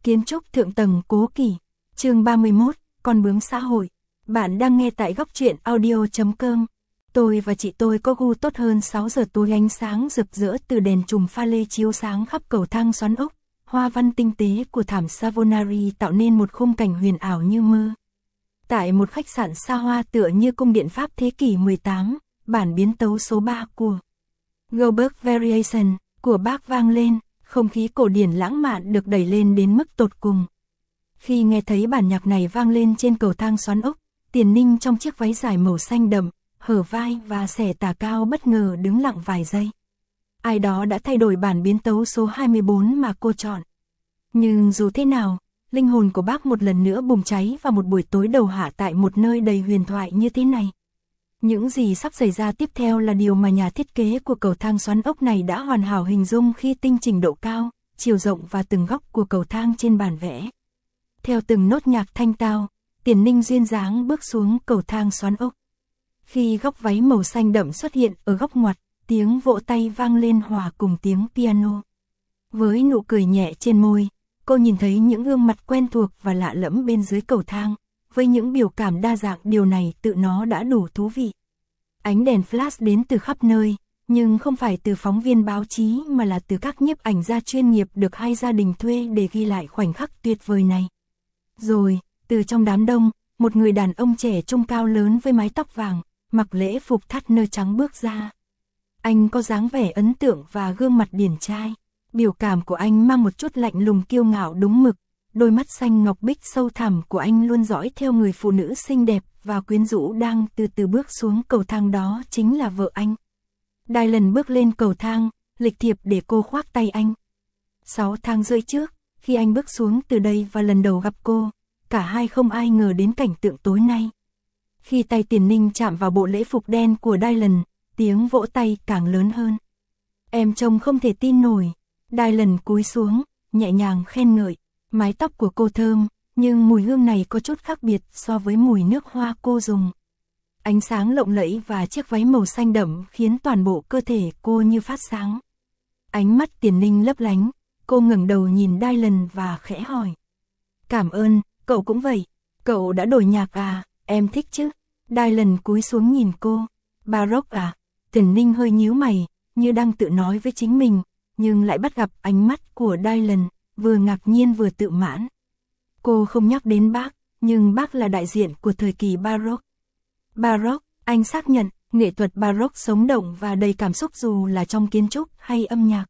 Kiến trúc thượng tầng Cố Kỳ, chương 31, con bướm xã hội. Bạn đang nghe tại góc truyện audio.com. Tôi và chị tôi có gu tốt hơn 6 giờ tối, ánh sáng rực rỡ từ đèn chùm pha lê chiếu sáng khắp cầu thang xoắn ốc, hoa văn tinh tế của thảm Savonari tạo nên một khung cảnh huyền ảo như mơ. Tại một khách sạn xa hoa tựa như cung điện Pháp thế kỷ 18, bản biến tấu số 3 của Goldberg Variation của Bach vang lên, không khí cổ điển lãng mạn được đẩy lên đến mức tột cùng. Khi nghe thấy bản nhạc này vang lên trên cầu thang xoắn ốc, Tiền Ninh trong chiếc váy dài màu xanh đậm, hở vai và xẻ tà cao bất ngờ đứng lặng vài giây. Ai đó đã thay đổi bản biến tấu số 24 mà cô chọn. Nhưng dù thế nào, linh hồn của bác một lần nữa bùng cháy vào một buổi tối đầu hạ tại một nơi đầy huyền thoại như thế này. Những gì sắp xảy ra tiếp theo là điều mà nhà thiết kế của cầu thang xoắn ốc này đã hoàn hảo hình dung khi tinh chỉnh độ cao, chiều rộng và từng góc của cầu thang trên bản vẽ. Theo từng nốt nhạc thanh tao, Tiền Ninh duyên dáng bước xuống cầu thang xoắn ốc. Khi góc váy màu xanh đậm xuất hiện ở góc ngoặt, tiếng vỗ tay vang lên hòa cùng tiếng piano. Với nụ cười nhẹ trên môi, cô nhìn thấy những gương mặt quen thuộc và lạ lẫm bên dưới cầu thang, với những biểu cảm đa dạng. Điều này tự nó đã đủ thú vị. Ánh đèn flash đến từ khắp nơi, nhưng không phải từ phóng viên báo chí mà là từ các nhiếp ảnh gia chuyên nghiệp được hai gia đình thuê để ghi lại khoảnh khắc tuyệt vời này. Rồi, từ trong đám đông, một người đàn ông trẻ trung cao lớn với mái tóc vàng, mặc lễ phục thắt nơ trắng bước ra. Anh có dáng vẻ ấn tượng và gương mặt điển trai. Biểu cảm của anh mang một chút lạnh lùng kiêu ngạo đúng mực. Đôi mắt xanh ngọc bích sâu thẳm của anh luôn dõi theo người phụ nữ xinh đẹp và quyến rũ đang từ từ bước xuống cầu thang, đó chính là vợ anh. Dylan bước lên cầu thang, lịch thiệp để cô khoác tay anh. 6 tháng rưỡi trước, khi anh bước xuống từ đây và lần đầu gặp cô, cả hai không ai ngờ đến cảnh tượng tối nay. Khi tay Tiền Ninh chạm vào bộ lễ phục đen của Dylan, tiếng vỗ tay càng lớn hơn. Em trông không thể tin nổi. Dylan cúi xuống, nhẹ nhàng khen ngợi. Mái tóc của cô thơm, nhưng mùi hương này có chút khác biệt so với mùi nước hoa cô dùng. Ánh sáng lộng lẫy và chiếc váy màu xanh đậm khiến toàn bộ cơ thể cô như phát sáng. Ánh mắt Tiền Ninh lấp lánh, cô ngẩng đầu nhìn Dylan và khẽ hỏi. Cảm ơn, cậu cũng vậy. Cậu đã đổi nhạc à, em thích chứ? Dylan cúi xuống nhìn cô. Baroque à? Tiền Ninh hơi nhíu mày, như đang tự nói với chính mình, nhưng lại bắt gặp ánh mắt của Dylan, vừa ngạc nhiên vừa tự mãn. Cô không nhắc đến Bach, nhưng Bach là đại diện của thời kỳ Baroque. Baroque, anh xác nhận, nghệ thuật Baroque sống động và đầy cảm xúc dù là trong kiến trúc hay âm nhạc.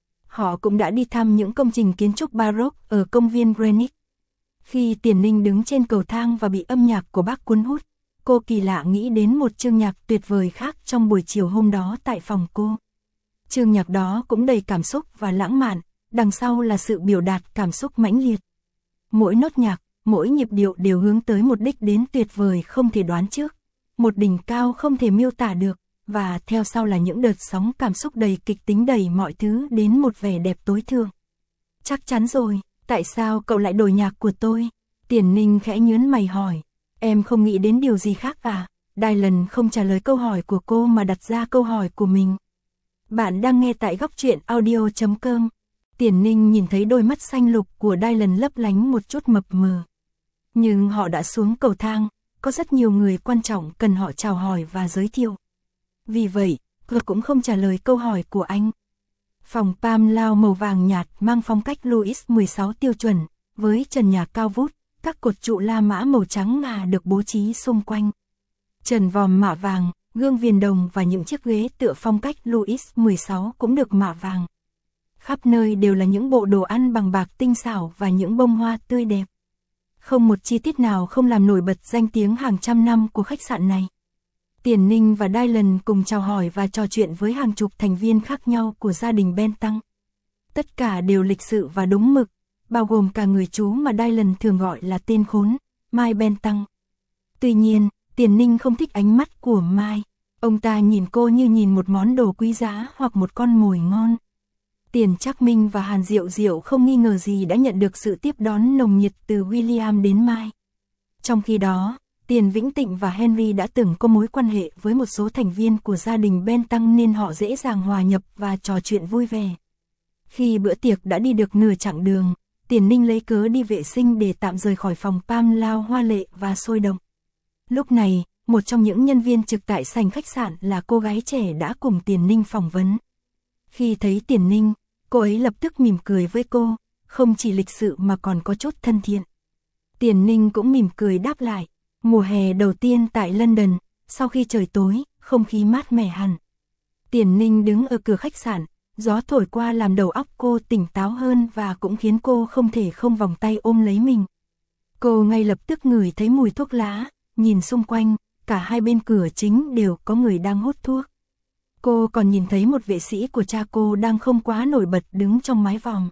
Họ cũng đã đi thăm những công trình kiến trúc Baroque ở công viên Greenwich. Khi Tiền Ninh đứng trên cầu thang và bị âm nhạc của Bach cuốn hút, cô kỳ lạ nghĩ đến một chương nhạc tuyệt vời khác trong buổi chiều hôm đó tại phòng cô. Chương nhạc đó cũng đầy cảm xúc và lãng mạn, đằng sau là sự biểu đạt cảm xúc mãnh liệt. Mỗi nốt nhạc, mỗi nhịp điệu đều hướng tới một đích đến tuyệt vời không thể đoán trước, một đỉnh cao không thể miêu tả được, và theo sau là những đợt sóng cảm xúc đầy kịch tính, đẩy mọi thứ đến một vẻ đẹp tối thượng. Chắc chắn rồi, tại sao cậu lại đổi nhạc của tôi? Tiền Ninh khẽ nhướng mày hỏi. Em không nghĩ đến điều gì khác à? Dylan không trả lời câu hỏi của cô mà đặt ra câu hỏi của mình. Bạn đang nghe tại góc truyện audio.com. Tiền Ninh nhìn thấy đôi mắt xanh lục của Dylan lấp lánh một chút mập mờ. Nhưng họ đã xuống cầu thang, có rất nhiều người quan trọng cần họ chào hỏi và giới thiệu. Vì vậy, cô cũng không trả lời câu hỏi của anh. Phòng Palm Lao màu vàng nhạt mang phong cách Louis XVI tiêu chuẩn, với trần nhà cao vút, các cột trụ La Mã màu trắng ngà được bố trí xung quanh. Trần vòm mạ vàng, gương viền đồng và những chiếc ghế tựa phong cách Louis XVI cũng được mạ vàng. Khắp nơi đều là những bộ đồ ăn bằng bạc tinh xảo và những bông hoa tươi đẹp. Không một chi tiết nào không làm nổi bật danh tiếng hàng trăm năm của khách sạn này. Tiền Ninh và Dylan cùng chào hỏi và trò chuyện với hàng chục thành viên khác nhau của gia đình Bentham. Tất cả đều lịch sự và đúng mực, bao gồm cả người chú mà Dylan thường gọi là tên khốn, Mike Bentham. Tuy nhiên, Tiền Ninh không thích ánh mắt của Mike. Ông ta nhìn cô như nhìn một món đồ quý giá hoặc một con mồi ngon. Tiền Trác Minh và Hàn Diệu Diệu không nghi ngờ gì đã nhận được sự tiếp đón nồng nhiệt từ William đến Mike. Trong khi đó, Tiền Vĩnh Tịnh và Henry đã từng có mối quan hệ với một số thành viên của gia đình Bentham nên họ dễ dàng hòa nhập và trò chuyện vui vẻ. Khi bữa tiệc đã đi được nửa chặng đường, Tiền Ninh lấy cớ đi vệ sinh để tạm rời khỏi phòng Pam Lao hoa lệ và sôi động. Lúc này, một trong những nhân viên trực tại sảnh khách sạn là cô gái trẻ đã cùng Tiền Ninh phỏng vấn. Khi thấy Tiền Ninh, cô ấy lập tức mỉm cười với cô, không chỉ lịch sự mà còn có chút thân thiện. Tiền Ninh cũng mỉm cười đáp lại. Mùa hè đầu tiên tại London, sau khi trời tối, không khí mát mẻ hẳn. Tiền Ninh đứng ở cửa khách sạn, gió thổi qua làm đầu óc cô tỉnh táo hơn và cũng khiến cô không thể không vòng tay ôm lấy mình. Cô ngay lập tức ngửi thấy mùi thuốc lá, nhìn xung quanh, cả hai bên cửa chính đều có người đang hút thuốc. Cô còn nhìn thấy một vệ sĩ của cha cô đang không quá nổi bật đứng trong mái vòm.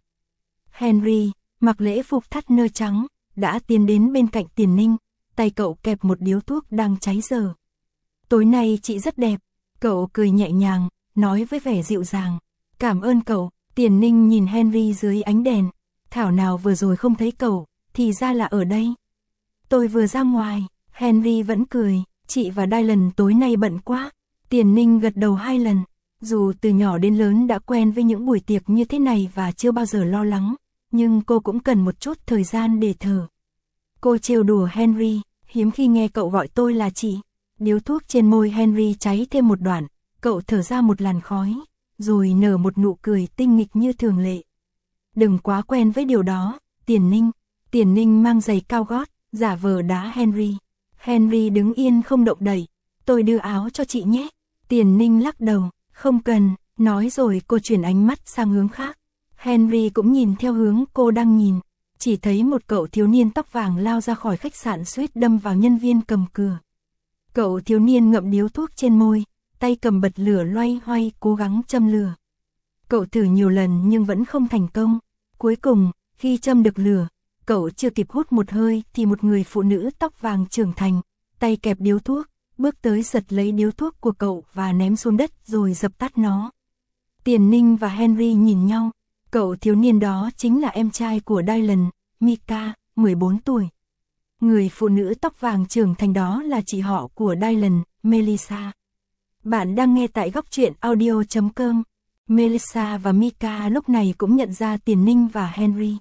Henry, mặc lễ phục thắt nơ trắng, đã tiến đến bên cạnh Tiền Ninh, tay cậu kẹp một điếu thuốc đang cháy dở. Tối nay chị rất đẹp, cậu cười nhẹ nhàng, nói với vẻ dịu dàng. Cảm ơn cậu. Tiền Ninh nhìn Henry dưới ánh đèn, thảo nào vừa rồi không thấy cậu, thì ra là ở đây. Tôi vừa ra ngoài, Henry vẫn cười, chị và Dylan tối nay bận quá. Tiền Ninh gật đầu 2 lần, dù từ nhỏ đến lớn đã quen với những buổi tiệc như thế này và chưa bao giờ lo lắng, nhưng cô cũng cần một chút thời gian để thở. Cô trêu đùa Henry, hiếm khi nghe cậu gọi tôi là chị. Điếu thuốc trên môi Henry cháy thêm một đoạn, cậu thở ra một làn khói, rồi nở một nụ cười tinh nghịch như thường lệ. Đừng quá quen với điều đó, Tiền Ninh. Tiền Ninh mang giày cao gót, giả vờ đá Henry. Henry đứng yên không động đậy. Tôi đưa áo cho chị nhé. Tiền Ninh lắc đầu, không cần, nói rồi cô chuyển ánh mắt sang hướng khác. Henry cũng nhìn theo hướng cô đang nhìn, chỉ thấy một cậu thiếu niên tóc vàng lao ra khỏi khách sạn suýt đâm vào nhân viên cầm cửa. Cậu thiếu niên ngậm điếu thuốc trên môi, tay cầm bật lửa loay hoay cố gắng châm lửa. Cậu thử nhiều lần nhưng vẫn không thành công. Cuối cùng, khi châm được lửa, cậu chưa kịp hút một hơi thì một người phụ nữ tóc vàng trưởng thành, tay kẹp điếu thuốc, bước tới giật lấy điếu thuốc của cậu và ném xuống đất rồi dập tắt nó. Tiền Ninh và Henry nhìn nhau, cậu thiếu niên đó chính là em trai của Dylan, Mika, 14 tuổi. Người phụ nữ tóc vàng trưởng thành đó là chị họ của Dylan, Melissa. Bạn đang nghe tại góc truyện audio.com. Melissa và Mika lúc này cũng nhận ra Tiền Ninh và Henry.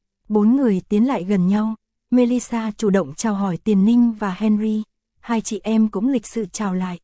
4 người tiến lại gần nhau, Melissa chủ động chào hỏi Tiền Ninh và Henry, hai chị em cũng lịch sự chào lại.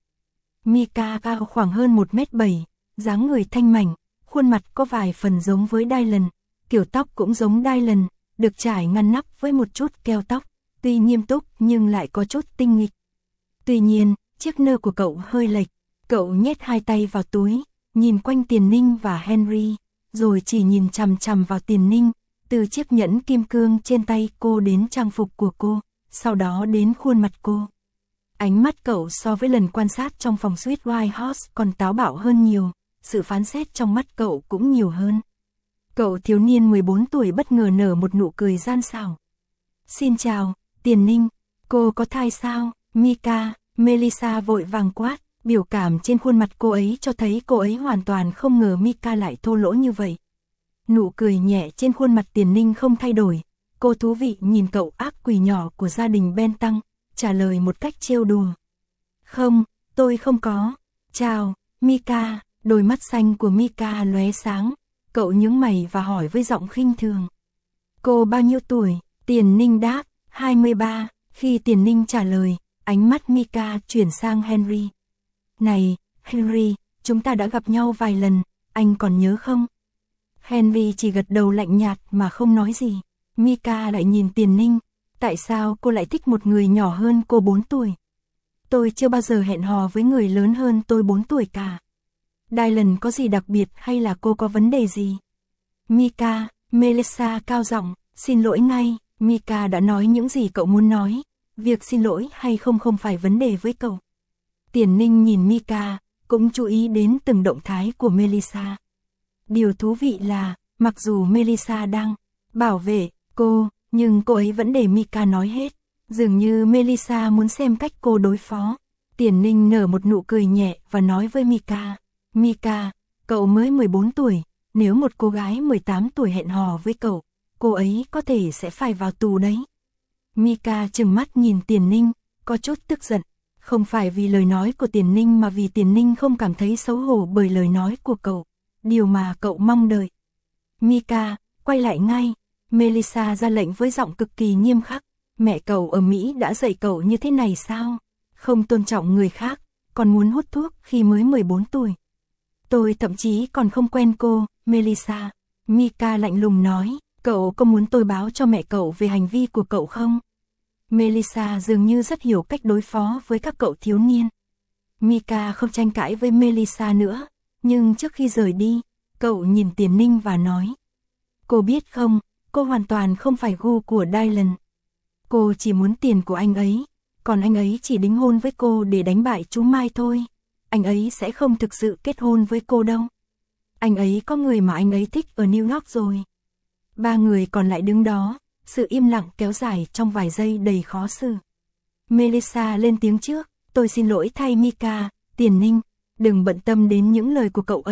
Mika cao khoảng hơn 1m7, dáng người thanh mảnh, khuôn mặt có vài phần giống với Dylan, kiểu tóc cũng giống Dylan, được trải ngăn nắp với một chút keo tóc, tuy nghiêm túc nhưng lại có chút tinh nghịch. Tuy nhiên, chiếc nơ của cậu hơi lệch, cậu nhét hai tay vào túi, nhìn quanh Tiền Ninh và Henry, rồi chỉ nhìn chằm chằm vào Tiền Ninh, từ chiếc nhẫn kim cương trên tay cô đến trang phục của cô, sau đó đến khuôn mặt cô. Ánh mắt cậu so với lần quan sát trong phòng suite White House còn táo bạo hơn nhiều, sự phán xét trong mắt cậu cũng nhiều hơn. Cậu thiếu niên 14 tuổi bất ngờ nở một nụ cười gian xảo. Xin chào, Tiền Ninh, cô có thai sao? Mika, Melissa vội vàng quát, biểu cảm trên khuôn mặt cô ấy cho thấy cô ấy hoàn toàn không ngờ Mika lại thô lỗ như vậy. Nụ cười nhẹ trên khuôn mặt Tiền Ninh không thay đổi, cô thú vị nhìn cậu ác quỷ nhỏ của gia đình Ben Tăng, trả lời một cách trêu đùa. Không, tôi không có. Chào, Mika, đôi mắt xanh của Mika lóe sáng, cậu nhướng mày và hỏi với giọng khinh thường. Cô bao nhiêu tuổi? Tiền Ninh đáp, 23, khi Tiền Ninh trả lời, ánh mắt Mika chuyển sang Henry. Này, Henry, chúng ta đã gặp nhau vài lần, anh còn nhớ không? Henry chỉ gật đầu lạnh nhạt mà không nói gì. Mika lại nhìn Tiền Ninh, tại sao cô lại thích một người nhỏ hơn cô 4 tuổi? Tôi chưa bao giờ hẹn hò với người lớn hơn tôi 4 tuổi cả. Dylan có gì đặc biệt hay là cô có vấn đề gì? Mika, Melissa cao giọng, xin lỗi ngay, Mika đã nói những gì cậu muốn nói, việc xin lỗi hay không không phải vấn đề với cậu. Tiền Ninh nhìn Mika, cũng chú ý đến từng động thái của Melissa. Điều thú vị là, mặc dù Melissa đang bảo vệ cô, nhưng cô ấy vẫn để Mika nói hết. Dường như Melissa muốn xem cách cô đối phó. Tiền Ninh nở một nụ cười nhẹ và nói với Mika. Mika, cậu mới 14 tuổi, nếu một cô gái 18 tuổi hẹn hò với cậu, cô ấy có thể sẽ phải vào tù đấy. Mika trừng mắt nhìn Tiền Ninh, có chút tức giận. Không phải vì lời nói của Tiền Ninh mà vì Tiền Ninh không cảm thấy xấu hổ bởi lời nói của cậu. Điều mà cậu mong đợi. Mika, quay lại ngay. Melissa ra lệnh với giọng cực kỳ nghiêm khắc. Mẹ cậu ở Mỹ đã dạy cậu như thế này sao? Không tôn trọng người khác, còn muốn hút thuốc khi mới 14 tuổi. Tôi thậm chí còn không quen cô, Melissa. Mika lạnh lùng nói, cậu có muốn tôi báo cho mẹ cậu về hành vi của cậu không? Melissa dường như rất hiểu cách đối phó với các cậu thiếu niên. Mika không tranh cãi với Melissa nữa, nhưng trước khi rời đi, cậu nhìn Tiền Ninh và nói. Cô biết không, cô hoàn toàn không phải gu của Dylan. Cô chỉ muốn tiền của anh ấy, còn anh ấy chỉ đính hôn với cô để đánh bại chú Mai thôi. Anh ấy sẽ không thực sự kết hôn với cô đâu. Anh ấy có người mà anh ấy thích ở New York rồi. Ba người còn lại đứng đó, sự im lặng kéo dài trong vài giây đầy khó xử. Melissa lên tiếng trước, tôi xin lỗi thay Mika, Tiền Ninh, đừng bận tâm đến những lời của cậu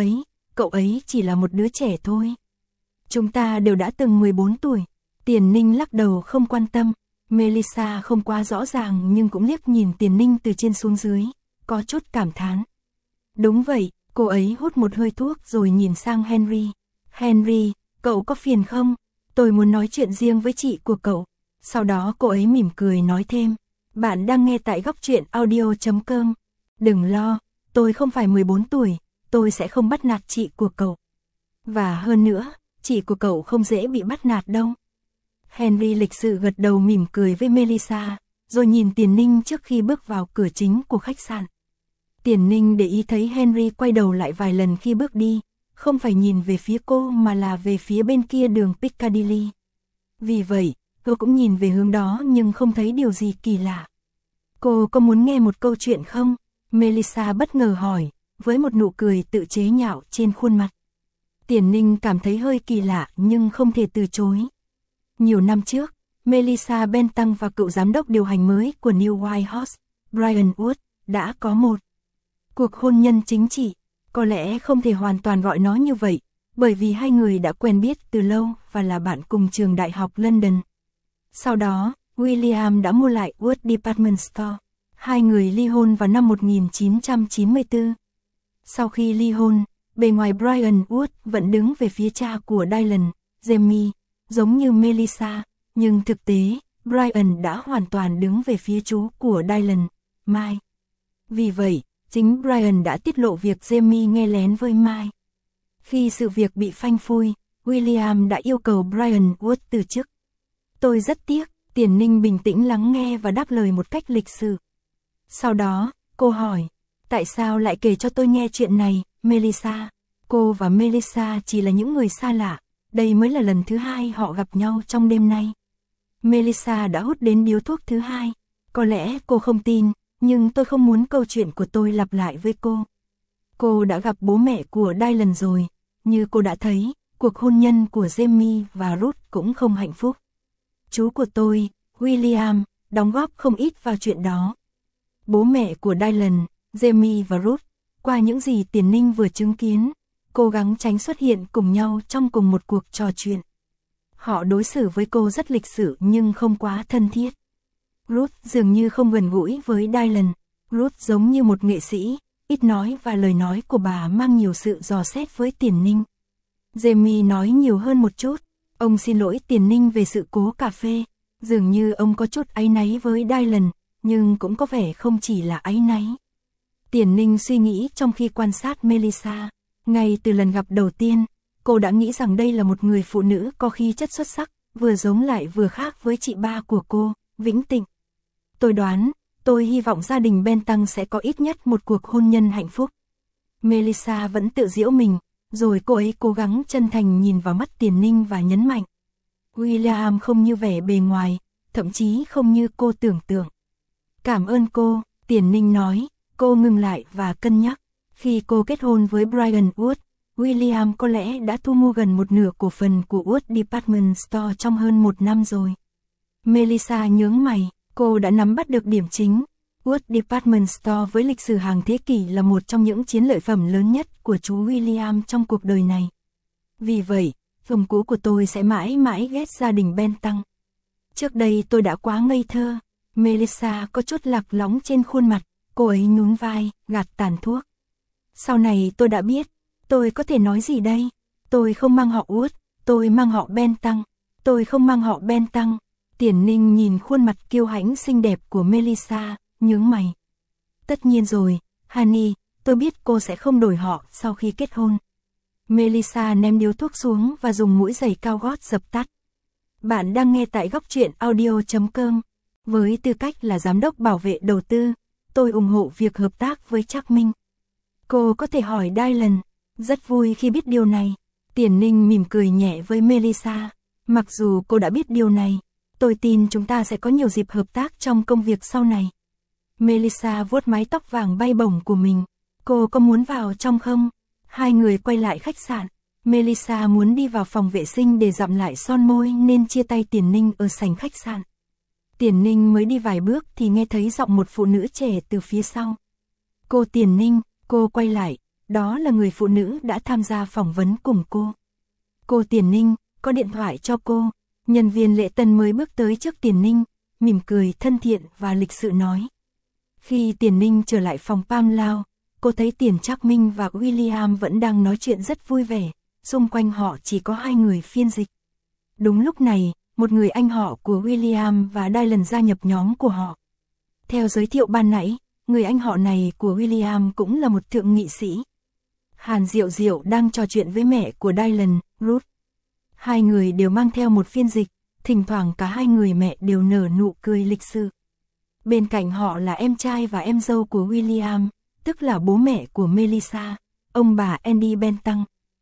ấy chỉ là một đứa trẻ thôi. Chúng ta đều đã từng 14 tuổi, Tiền Ninh lắc đầu không quan tâm. Melissa không quá rõ ràng nhưng cũng liếc nhìn Tiền Ninh từ trên xuống dưới, có chút cảm thán. Đúng vậy, cô ấy hút một hơi thuốc rồi nhìn sang Henry. Henry, cậu có phiền không? Tôi muốn nói chuyện riêng với chị của cậu. Sau đó cô ấy mỉm cười nói thêm. Bạn đang nghe tại Góc Truyện Audio.com. Đừng lo, tôi không phải 14 tuổi, tôi sẽ không bắt nạt chị của cậu. Và hơn nữa, chị của cậu không dễ bị bắt nạt đâu. Henry lịch sự gật đầu mỉm cười với Melissa, rồi nhìn Tiền Ninh trước khi bước vào cửa chính của khách sạn. Tiền Ninh để ý thấy Henry quay đầu lại vài lần khi bước đi, không phải nhìn về phía cô mà là về phía bên kia đường Piccadilly. Vì vậy, cô cũng nhìn về hướng đó nhưng không thấy điều gì kỳ lạ. Cô có muốn nghe một câu chuyện không? Melissa bất ngờ hỏi, với một nụ cười tự chế nhạo trên khuôn mặt. Tiền Ninh cảm thấy hơi kỳ lạ nhưng không thể từ chối. Nhiều năm trước, Melissa Bentang và cựu giám đốc điều hành mới của New White House, Brian Wood, đã có một cuộc hôn nhân chính trị. Có lẽ không thể hoàn toàn gọi nó như vậy, bởi vì hai người đã quen biết từ lâu và là bạn cùng trường đại học London. Sau đó, William đã mua lại Wood Department Store. Hai người ly hôn vào năm 1994. Sau khi ly hôn, bề ngoài Brian Wood vẫn đứng về phía cha của Dylan, Jamie, giống như Melissa, nhưng thực tế, Brian đã hoàn toàn đứng về phía chú của Dylan, Mai. Vì vậy, chính Brian đã tiết lộ việc Jamie nghe lén với Mai. Khi sự việc bị phanh phui, William đã yêu cầu Brian Wood từ chức. Tôi rất tiếc, Tiền Ninh bình tĩnh lắng nghe và đáp lời một cách lịch sự. Sau đó, cô hỏi, tại sao lại kể cho tôi nghe chuyện này, Melissa? Cô và Melissa chỉ là những người xa lạ, đây mới là lần thứ hai họ gặp nhau trong đêm nay. Melissa đã hút đến điếu thuốc thứ hai, có lẽ cô không tin, nhưng tôi không muốn câu chuyện của tôi lặp lại với cô. Cô đã gặp bố mẹ của Dylan rồi, như cô đã thấy, cuộc hôn nhân của Jamie và Ruth cũng không hạnh phúc. Chú của tôi, William, đóng góp không ít vào chuyện đó. Bố mẹ của Dylan, Jamie và Ruth, qua những gì Tiền Ninh vừa chứng kiến, cố gắng tránh xuất hiện cùng nhau trong cùng một cuộc trò chuyện. Họ đối xử với cô rất lịch sự nhưng không quá thân thiết. Ruth dường như không gần gũi với Dylan. Ruth giống như một nghệ sĩ, ít nói và lời nói của bà mang nhiều sự dò xét với Tiền Ninh. Jamie nói nhiều hơn một chút. Ông xin lỗi Tiền Ninh về sự cố cà phê. Dường như ông có chút áy náy với Dylan, nhưng cũng có vẻ không chỉ là áy náy. Tiền Ninh suy nghĩ trong khi quan sát Melissa. Ngay từ lần gặp đầu tiên, cô đã nghĩ rằng đây là một người phụ nữ có khí chất xuất sắc, vừa giống lại vừa khác với chị ba của cô, Vĩnh Tịnh. Tôi hy vọng gia đình Bentang sẽ có ít nhất một cuộc hôn nhân hạnh phúc. Melissa vẫn tự giễu mình, rồi cô ấy cố gắng chân thành nhìn vào mắt Tiền Ninh và nhấn mạnh. William không như vẻ bề ngoài, thậm chí không như cô tưởng tượng. Cảm ơn cô, Tiền Ninh nói, cô ngừng lại và cân nhắc. Khi cô kết hôn với Brian Wood, William có lẽ đã thu mua gần một nửa cổ phần của Wood Department Store trong hơn một năm rồi. Melissa nhướng mày, cô đã nắm bắt được điểm chính. Wood Department Store với lịch sử hàng thế kỷ là một trong những chiến lợi phẩm lớn nhất của chú William trong cuộc đời này. Vì vậy, chồng cũ của tôi sẽ mãi mãi ghét gia đình Bentang. Trước đây tôi đã quá ngây thơ. Melissa có chút lạc lõng trên khuôn mặt, cô ấy nhún vai, gạt tàn thuốc. Sau này tôi đã biết, tôi có thể nói gì đây? Tôi không mang họ Wood, tôi mang họ Bentang. Tôi không mang họ Bentang. Tiền Ninh nhìn khuôn mặt kiêu hãnh xinh đẹp của Melissa, nhướng mày. Tất nhiên rồi, Honey, tôi biết cô sẽ không đổi họ sau khi kết hôn. Melissa ném điếu thuốc xuống và dùng mũi giày cao gót dập tắt. Bạn đang nghe tại góc truyện audio.com. Với tư cách là giám đốc bảo vệ đầu tư, tôi ủng hộ việc hợp tác với Trác Minh. Cô có thể hỏi Dylan. Rất vui khi biết điều này. Tiền Ninh mỉm cười nhẹ với Melissa. Mặc dù cô đã biết điều này, tôi tin chúng ta sẽ có nhiều dịp hợp tác trong công việc sau này. Melissa vuốt mái tóc vàng bay bổng của mình. Cô có muốn vào trong không? Hai người quay lại khách sạn. Melissa muốn đi vào phòng vệ sinh để dặm lại son môi nên chia tay Tiền Ninh ở sảnh khách sạn. Tiền Ninh mới đi vài bước thì nghe thấy giọng một phụ nữ trẻ từ phía sau. Cô Tiền Ninh, cô quay lại, đó là người phụ nữ đã tham gia phỏng vấn cùng cô. Cô Tiền Ninh, có điện thoại cho cô. Nhân viên lễ tân mới bước tới trước Tiền Ninh, mỉm cười thân thiện và lịch sự nói. Khi Tiền Ninh trở lại phòng Pam Lao, cô thấy Tiền Trác Minh và William vẫn đang nói chuyện rất vui vẻ, xung quanh họ chỉ có hai người phiên dịch. Đúng lúc này, một người anh họ của William và Dylan gia nhập nhóm của họ. Theo giới thiệu ban nãy, người anh họ này của William cũng là một thượng nghị sĩ. Hàn Diệu Diệu đang trò chuyện với mẹ của Dylan, Ruth. Hai người đều mang theo một phiên dịch, thỉnh thoảng cả hai người mẹ đều nở nụ cười lịch sự. Bên cạnh họ là em trai và em dâu của William, tức là bố mẹ của Melissa, ông bà Andy Bentang.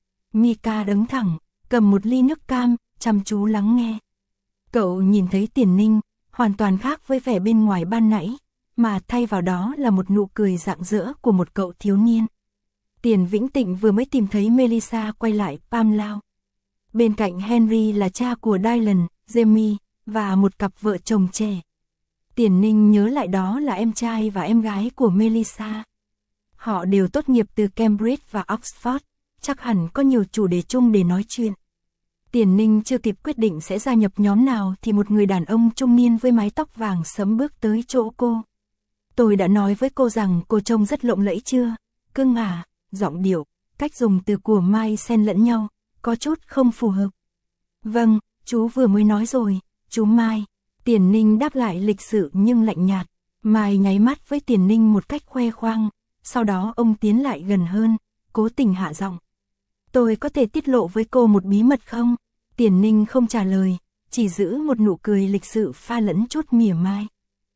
Mika đứng thẳng, cầm một ly nước cam, chăm chú lắng nghe. Cậu nhìn thấy Tiền Ninh, hoàn toàn khác với vẻ bên ngoài ban nãy, mà thay vào đó là một nụ cười rạng rỡ của một cậu thiếu niên. Tiền Vĩnh Tịnh vừa mới tìm thấy Melissa quay lại Pam Lao. Bên cạnh Henry là cha của Dylan, Jamie, và một cặp vợ chồng trẻ. Tiền Ninh nhớ lại đó là em trai và em gái của Melissa. Họ đều tốt nghiệp từ Cambridge và Oxford, chắc hẳn có nhiều chủ đề chung để nói chuyện. Tiền Ninh chưa kịp quyết định sẽ gia nhập nhóm nào thì một người đàn ông trung niên với mái tóc vàng sẫm bước tới chỗ cô. Tôi đã nói với cô rằng cô trông rất lộng lẫy chưa? Cưng à, giọng điệu, cách dùng từ của Mai xen lẫn nhau, có chút không phù hợp. Vâng, chú vừa mới nói rồi, chú Mai. Tiền Ninh đáp lại lịch sự nhưng lạnh nhạt. Mai nháy mắt với Tiền Ninh một cách khoe khoang, sau đó ông tiến lại gần hơn, cố tình hạ giọng. Tôi có thể tiết lộ với cô một bí mật không? Tiền Ninh không trả lời, chỉ giữ một nụ cười lịch sự pha lẫn chút mỉa mai.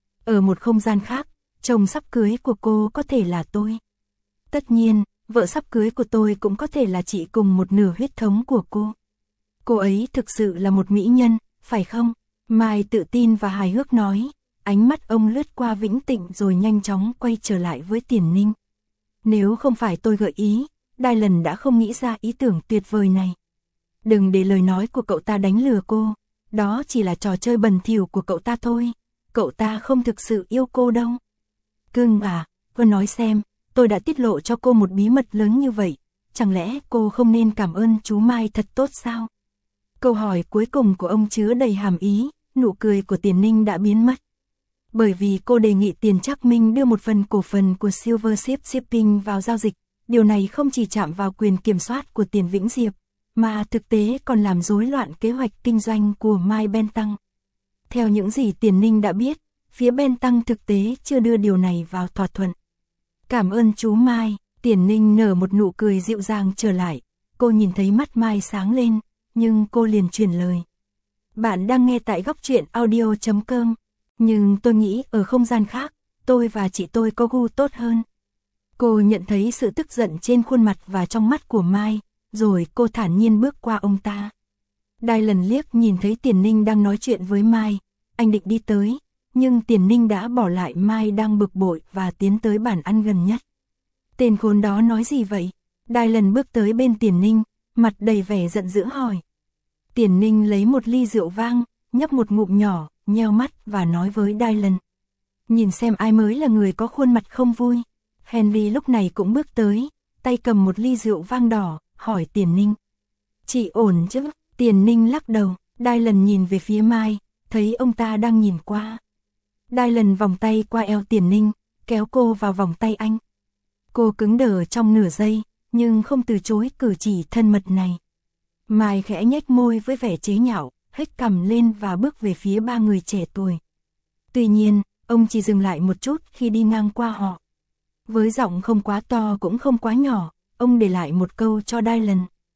Ở một không gian khác, chồng sắp cưới của cô có thể là tôi. Tất nhiên, vợ sắp cưới của tôi cũng có thể là chị cùng một nửa huyết thống của cô. Cô ấy thực sự là một mỹ nhân, phải không? Mai tự tin và hài hước nói, ánh mắt ông lướt qua Vĩnh Tịnh rồi nhanh chóng quay trở lại với Tiền Ninh. Nếu không phải tôi gợi ý, Dylan đã không nghĩ ra ý tưởng tuyệt vời này. Đừng để lời nói của cậu ta đánh lừa cô, đó chỉ là trò chơi bẩn thỉu của cậu ta thôi, cậu ta không thực sự yêu cô đâu. Cưng à, cô nói xem, tôi đã tiết lộ cho cô một bí mật lớn như vậy, chẳng lẽ cô không nên cảm ơn chú Mai thật tốt sao? Câu hỏi cuối cùng của ông chứa đầy hàm ý, nụ cười của Tiền Ninh đã biến mất. Bởi vì cô đề nghị Tiền Trác Minh đưa một phần cổ phần của Silver Ship Shipping vào giao dịch, điều này không chỉ chạm vào quyền kiểm soát của Tiền Vĩnh Diệp, mà thực tế còn làm rối loạn kế hoạch kinh doanh của Mai Bentang. Theo những gì Tiền Ninh đã biết, phía Bentang thực tế chưa đưa điều này vào thỏa thuận. Cảm ơn chú Mai, Tiền Ninh nở một nụ cười dịu dàng trở lại, cô nhìn thấy mắt Mai sáng lên, nhưng cô liền chuyển lời. Bạn đang nghe tại góc truyện audio.com, nhưng tôi nghĩ ở không gian khác, tôi và chị tôi có gu tốt hơn. Cô nhận thấy sự tức giận trên khuôn mặt và trong mắt của Mai, rồi cô thản nhiên bước qua ông ta. Dylan liếc nhìn thấy Tiền Ninh đang nói chuyện với Mai, anh định đi tới, nhưng Tiền Ninh đã bỏ lại Mai đang bực bội và tiến tới bàn ăn gần nhất. Tên khốn đó nói gì vậy? Dylan bước tới bên Tiền Ninh, mặt đầy vẻ giận dữ hỏi. Tiền Ninh lấy một ly rượu vang, nhấp một ngụm nhỏ, nheo mắt và nói với Dylan. Nhìn xem ai mới là người có khuôn mặt không vui. Henry lúc này cũng bước tới, tay cầm một ly rượu vang đỏ, hỏi Tiền Ninh. Chị ổn chứ? Tiền Ninh lắc đầu, Dylan nhìn về phía Mai, thấy ông ta đang nhìn qua. Dylan vòng tay qua eo Tiền Ninh, kéo cô vào vòng tay anh. Cô cứng đờ trong nửa giây, nhưng không từ chối cử chỉ thân mật này. Mai khẽ nhếch môi với vẻ chế nhạo, hếch cằm lên và bước về phía ba người trẻ tuổi. Tuy nhiên, ông chỉ dừng lại một chút khi đi ngang qua họ. Với giọng không quá to cũng không quá nhỏ, ông để lại một câu cho Dylan.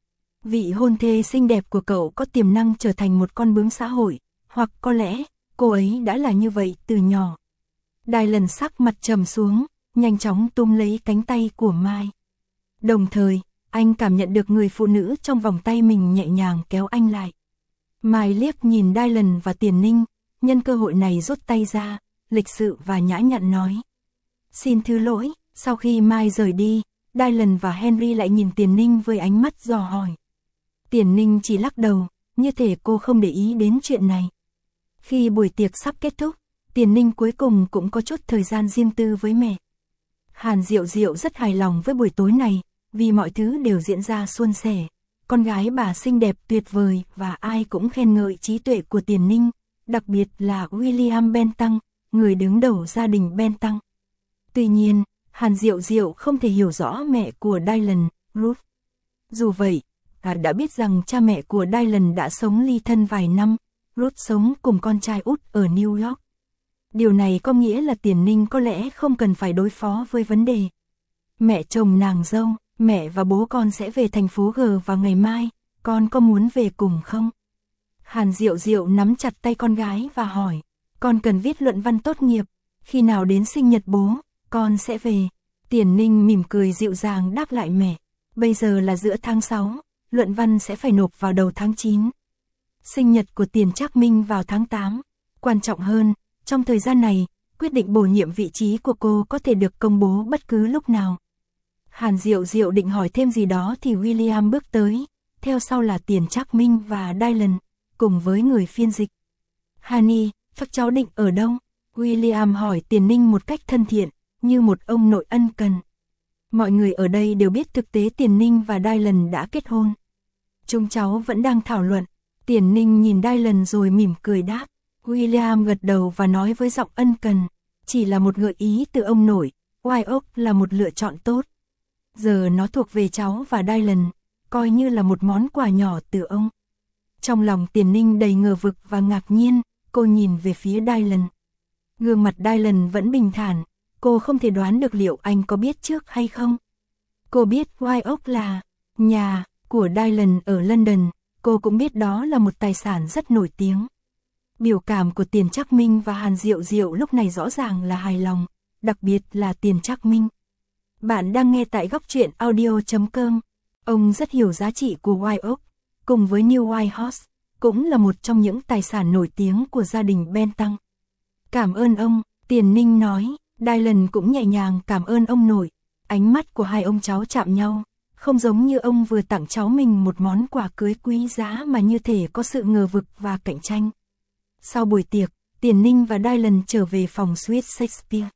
Vị hôn thê xinh đẹp của cậu có tiềm năng trở thành một con bướm xã hội, hoặc có lẽ, cô ấy đã là như vậy từ nhỏ. Dylan sắc mặt trầm xuống, nhanh chóng túm lấy cánh tay của Mai. Đồng thời, anh cảm nhận được người phụ nữ trong vòng tay mình nhẹ nhàng kéo anh lại. Mai liếc nhìn Dylan và Tiền Ninh, nhân cơ hội này rút tay ra, lịch sự và nhã nhặn nói. Xin thứ lỗi, sau khi Mai rời đi, Dylan và Henry lại nhìn Tiền Ninh với ánh mắt dò hỏi. Tiền Ninh chỉ lắc đầu, như thể cô không để ý đến chuyện này. Khi buổi tiệc sắp kết thúc, Tiền Ninh cuối cùng cũng có chút thời gian riêng tư với mẹ. Hàn Diệu Diệu rất hài lòng với buổi tối này, vì mọi thứ đều diễn ra suôn sẻ. Con gái bà xinh đẹp tuyệt vời và ai cũng khen ngợi trí tuệ của Tiền Ninh, đặc biệt là William Benton, người đứng đầu gia đình Benton. Tuy nhiên, Hàn Diệu Diệu không thể hiểu rõ mẹ của Dylan, Ruth. Dù vậy, bà đã biết rằng cha mẹ của Dylan đã sống ly thân vài năm, Ruth sống cùng con trai út ở New York. Điều này có nghĩa là Tiền Ninh có lẽ không cần phải đối phó với vấn đề. Mẹ chồng nàng dâu, mẹ và bố con sẽ về thành phố G vào ngày mai, con có muốn về cùng không? Hàn Diệu Diệu nắm chặt tay con gái và hỏi, con cần viết luận văn tốt nghiệp, khi nào đến sinh nhật bố, con sẽ về. Tiền Ninh mỉm cười dịu dàng đáp lại mẹ, bây giờ là giữa tháng 6, luận văn sẽ phải nộp vào đầu tháng 9. Sinh nhật của Tiền Trác Minh vào tháng 8, quan trọng hơn, trong thời gian này, quyết định bổ nhiệm vị trí của cô có thể được công bố bất cứ lúc nào. Hàn Diệu Diệu định hỏi thêm gì đó thì William bước tới, theo sau là Tiền Trác Minh và Dylan, cùng với người phiên dịch. Honey, các cháu định ở đâu? William hỏi Tiền Ninh một cách thân thiện, như một ông nội ân cần. Mọi người ở đây đều biết thực tế Tiền Ninh và Dylan đã kết hôn. Chúng cháu vẫn đang thảo luận. Tiền Ninh nhìn Dylan rồi mỉm cười đáp. William gật đầu và nói với giọng ân cần. Chỉ là một gợi ý từ ông nội, White Oak là một lựa chọn tốt. Giờ nó thuộc về cháu và Dylan, coi như là một món quà nhỏ từ ông. Trong lòng Tiền Ninh đầy ngờ vực và ngạc nhiên, cô nhìn về phía Dylan. Gương mặt Dylan vẫn bình thản, cô không thể đoán được liệu anh có biết trước hay không. Cô biết White Oak là nhà của Dylan ở London, cô cũng biết đó là một tài sản rất nổi tiếng. Biểu cảm của Tiền Trác Minh và Hàn Diệu Diệu lúc này rõ ràng là hài lòng, đặc biệt là Tiền Trác Minh. Bạn đang nghe tại góc truyện audio.com. Ông rất hiểu giá trị của White Oak, cùng với New White House, cũng là một trong những tài sản nổi tiếng của gia đình Benton. Cảm ơn ông, Tiền Ninh nói. Dylan cũng nhẹ nhàng cảm ơn ông nội. Ánh mắt của hai ông cháu chạm nhau, không giống như ông vừa tặng cháu mình một món quà cưới quý giá mà như thể có sự ngờ vực và cạnh tranh. Sau buổi tiệc, Tiền Ninh và Dylan trở về phòng suite Shakespeare.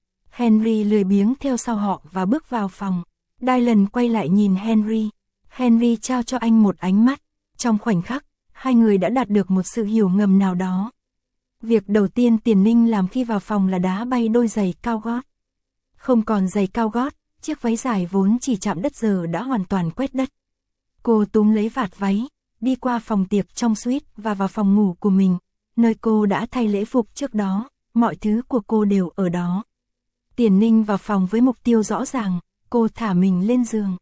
Henry lười biếng theo sau họ và bước vào phòng. Dylan quay lại nhìn Henry. Henry trao cho anh một ánh mắt. Trong khoảnh khắc, hai người đã đạt được một sự hiểu ngầm nào đó. Việc đầu tiên Tiền Ninh làm khi vào phòng là đá bay đôi giày cao gót. Không còn giày cao gót, chiếc váy dài vốn chỉ chạm đất giờ đã hoàn toàn quét đất. Cô túm lấy vạt váy, đi qua phòng tiệc trong suite và vào phòng ngủ của mình, nơi cô đã thay lễ phục trước đó, mọi thứ của cô đều ở đó. Tiền Ninh vào phòng với mục tiêu rõ ràng, cô thả mình lên giường.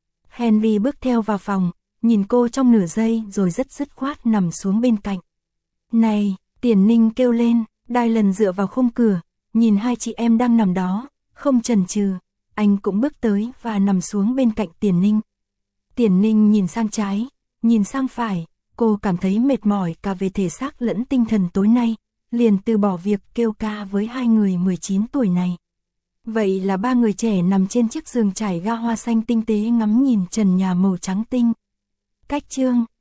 Henry bước theo vào phòng, nhìn cô trong nửa giây rồi rất dứt khoát nằm xuống bên cạnh. Này! Tiền Ninh kêu lên, Dylan dựa vào khung cửa, nhìn hai chị em đang nằm đó, không chần chừ, anh cũng bước tới và nằm xuống bên cạnh Tiền Ninh. Tiền Ninh nhìn sang trái, nhìn sang phải, cô cảm thấy mệt mỏi cả về thể xác lẫn tinh thần tối nay, liền từ bỏ việc kêu ca với hai người 19 tuổi này. Vậy là ba người trẻ nằm trên chiếc giường trải ga hoa xanh tinh tế ngắm nhìn trần nhà màu trắng tinh. Cách chương